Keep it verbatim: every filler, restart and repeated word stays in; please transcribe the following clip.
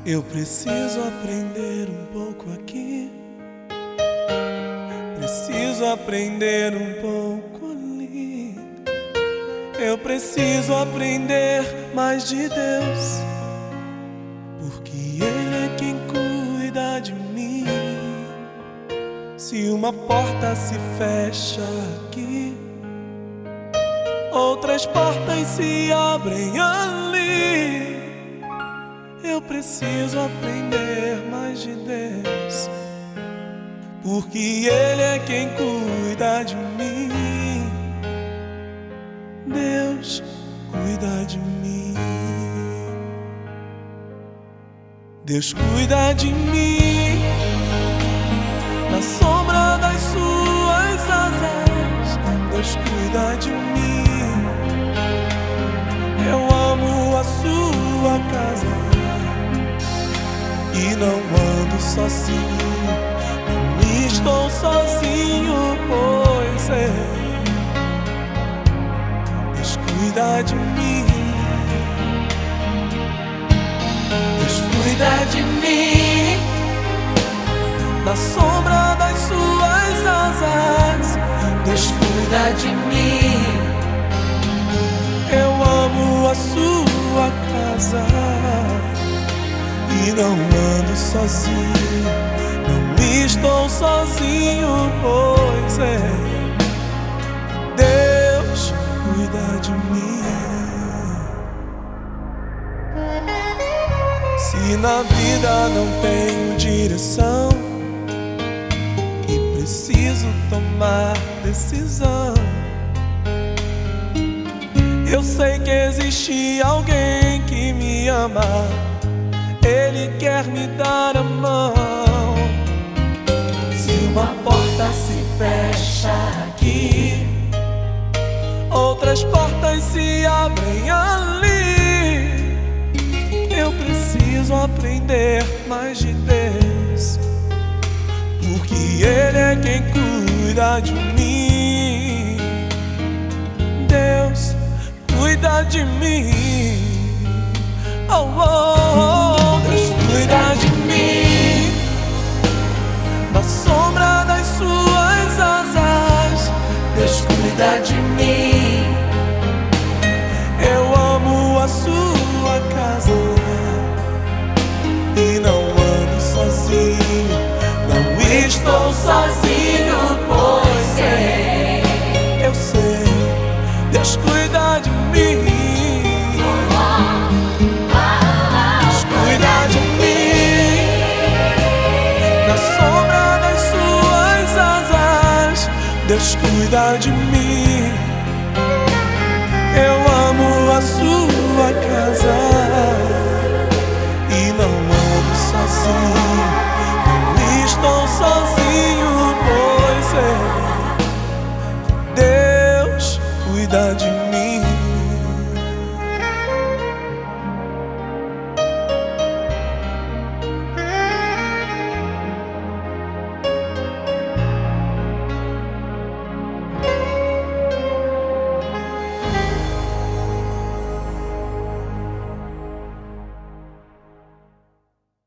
Eu preciso aprender um pouco aqui, preciso aprender um pouco ali. Eu preciso aprender mais de Deus, porque Ele é quem cuida de mim. Se uma porta se fecha aqui, outras portas se abrem ali. Eu preciso aprender mais de Deus, porque Ele é quem cuida de mim. Deus cuida de mim. Deus cuida de mim na sombra das suas asas. Deus cuida de mim. Eu amo a sua casa e não ando sozinho, não estou sozinho, pois é. Deus cuida de mim. Deus cuida de mim na sombra das suas asas. Deus cuida de mim. Eu amo a sua casa e não ando sozinho, não estou sozinho, pois é. Deus cuida de mim. Se na vida não tenho direção e preciso tomar decisão, eu sei que existe alguém que me ama. Ele quer me dar a mão. Se uma porta se fecha aqui, outras portas se abrem ali. Eu preciso aprender mais de Deus, porque Ele é quem cuida de mim. Deus cuida de mim. Oh, oh, oh. Deus cuida de mim na sombra das suas asas. Deus cuida de mim. Eu amo a sua casa e não ando sozinho, não estou sozinho, pois é. Eu sei, Deus cuida de mim. Deus cuida de mim.